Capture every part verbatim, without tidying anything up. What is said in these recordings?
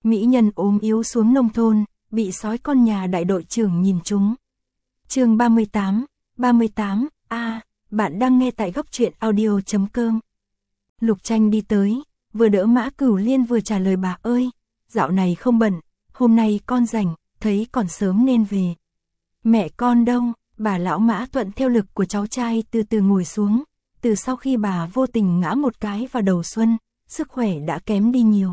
mỹ nhân ốm yếu xuống nông thôn, bị sói con nhà đại đội trưởng nhìn trúng. Chương ba mươi tám, ba mươi tám, a, bạn đang nghe tại góc truyện audio chấm com. Lục Tranh đi tới, vừa đỡ Mã Cửu Liên vừa trả lời bà ơi, dạo này không bận, hôm nay con rảnh, thấy còn sớm nên về. Mẹ con đâu? Bà lão Mã thuận theo lực của cháu trai từ từ ngồi xuống, từ sau khi bà vô tình ngã một cái vào đầu xuân, sức khỏe đã kém đi nhiều.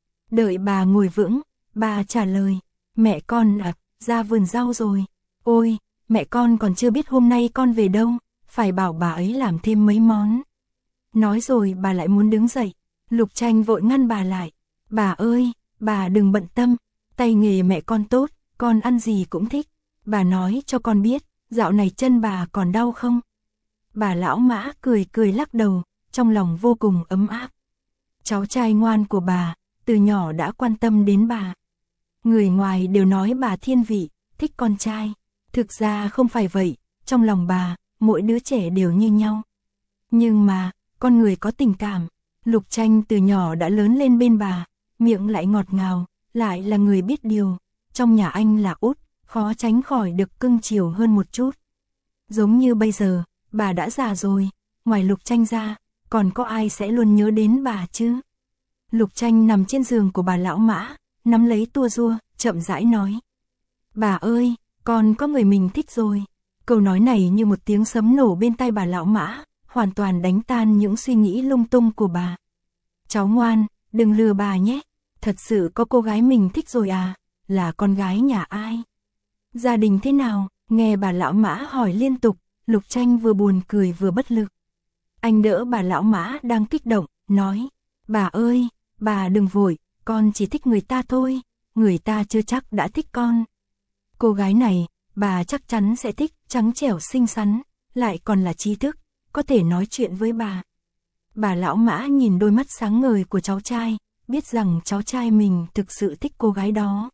Đợi bà ngồi vững, bà trả lời, mẹ con à, ra vườn rau rồi. Ôi, mẹ con còn chưa biết hôm nay con về đâu, phải bảo bà ấy làm thêm mấy món. Nói rồi bà lại muốn đứng dậy, Lục Tranh vội ngăn bà lại. Bà ơi, bà đừng bận tâm, tay nghề mẹ con tốt, con ăn gì cũng thích. Bà nói cho con biết, dạo này chân bà còn đau không? Bà lão Mã cười cười lắc đầu, trong lòng vô cùng ấm áp. Cháu trai ngoan của bà, từ nhỏ đã quan tâm đến bà. Người ngoài đều nói bà thiên vị, thích con trai. Thực ra không phải vậy, trong lòng bà, mỗi đứa trẻ đều như nhau. Nhưng mà, con người có tình cảm, Lục Tranh từ nhỏ đã lớn lên bên bà, miệng lại ngọt ngào, lại là người biết điều. Trong nhà anh là út, khó tránh khỏi được cưng chiều hơn một chút. Giống như bây giờ, bà đã già rồi, ngoài Lục Tranh ra, còn có ai sẽ luôn nhớ đến bà chứ? Lục Tranh nằm trên giường của bà lão Mã, nắm lấy tua rua, chậm rãi nói. Bà ơi, con có người mình thích rồi. Câu nói này như một tiếng sấm nổ bên tai bà lão Mã, hoàn toàn đánh tan những suy nghĩ lung tung của bà. Cháu ngoan, đừng lừa bà nhé, thật sự có cô gái mình thích rồi à, là con gái nhà ai? Gia đình thế nào? Nghe bà lão Mã hỏi liên tục, Lục Tranh vừa buồn cười vừa bất lực. Anh đỡ bà lão Mã đang kích động, nói, bà ơi, bà đừng vội, con chỉ thích người ta thôi, người ta chưa chắc đã thích con. Cô gái này, bà chắc chắn sẽ thích, trắng trẻo xinh xắn, lại còn là trí thức, có thể nói chuyện với bà. Bà lão Mã nhìn đôi mắt sáng ngời của cháu trai, biết rằng cháu trai mình thực sự thích cô gái đó.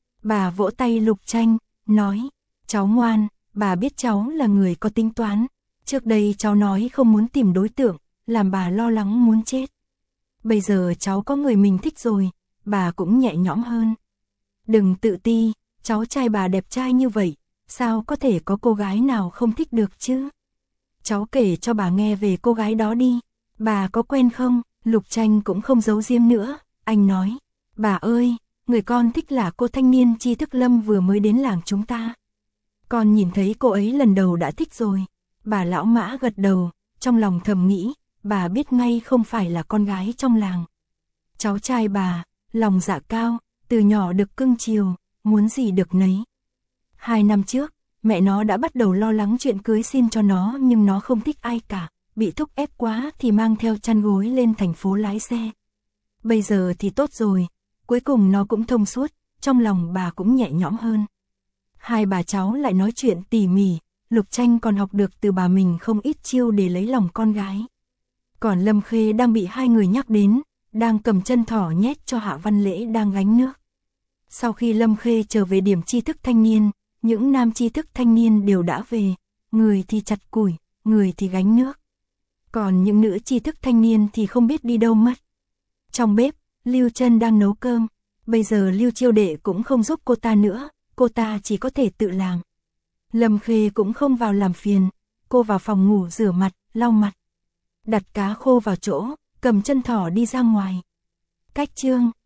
Bà vỗ tay Lục Tranh, nói, cháu ngoan, bà biết cháu là người có tính toán. Trước đây cháu nói không muốn tìm đối tượng, làm bà lo lắng muốn chết. Bây giờ cháu có người mình thích rồi, bà cũng nhẹ nhõm hơn. Đừng tự ti, cháu trai bà đẹp trai như vậy, sao có thể có cô gái nào không thích được chứ? Cháu kể cho bà nghe về cô gái đó đi, bà có quen không? Lục Tranh cũng không giấu giếm nữa, anh nói, bà ơi, người con thích là cô thanh niên tri thức Lâm vừa mới đến làng chúng ta. Con nhìn thấy cô ấy lần đầu đã thích rồi. Bà lão Mã gật đầu, trong lòng thầm nghĩ, bà biết ngay không phải là con gái trong làng. Cháu trai bà, lòng dạ cao, từ nhỏ được cưng chiều, muốn gì được nấy. Hai năm trước, mẹ nó đã bắt đầu lo lắng chuyện cưới xin cho nó nhưng nó không thích ai cả, bị thúc ép quá thì mang theo chăn gối lên thành phố lái xe. Bây giờ thì tốt rồi, cuối cùng nó cũng thông suốt, trong lòng bà cũng nhẹ nhõm hơn. Hai bà cháu lại nói chuyện tỉ mỉ, Lục Tranh còn học được từ bà mình không ít chiêu để lấy lòng con gái. Còn Lâm Khê đang bị hai người nhắc đến, đang cầm chân thỏ nhét cho Hạ Văn Lễ đang gánh nước. Sau khi Lâm Khê trở về điểm tri thức thanh niên, những nam tri thức thanh niên đều đã về, người thì chặt củi, người thì gánh nước. Còn những nữ tri thức thanh niên thì không biết đi đâu mất. Trong bếp, Lưu Trân đang nấu cơm, bây giờ Lưu Chiêu Đệ cũng không giúp cô ta nữa, cô ta chỉ có thể tự làm. Lâm Khê cũng không vào làm phiền, cô vào phòng ngủ rửa mặt, lau mặt. Đặt cá khô vào chỗ, cầm chân thỏ đi ra ngoài. Cách chương,